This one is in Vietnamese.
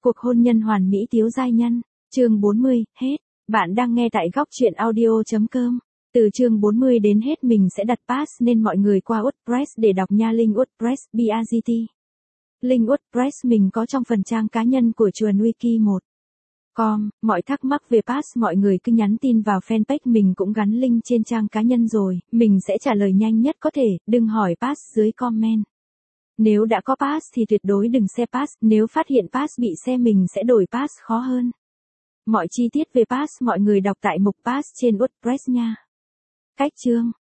Cuộc hôn nhân hoàn mỹ Tiếu giai nhân, chương 40, hết. Bạn đang nghe tại góc truyện audio.com. Từ chương 40 đến hết mình sẽ đặt pass nên mọi người qua WordPress để đọc nha. Link WordPress BAGT. Link WordPress mình có trong phần trang cá nhân của Chuồn Wiki 1. Mọi thắc mắc về pass mọi người cứ nhắn tin vào fanpage mình cũng gắn link trên trang cá nhân rồi, mình sẽ trả lời nhanh nhất có thể, đừng hỏi pass dưới comment. Nếu đã có pass thì tuyệt đối đừng share pass, nếu phát hiện pass bị share mình sẽ đổi pass khó hơn. Mọi chi tiết về pass mọi người đọc tại mục pass trên WordPress nha. Cách chương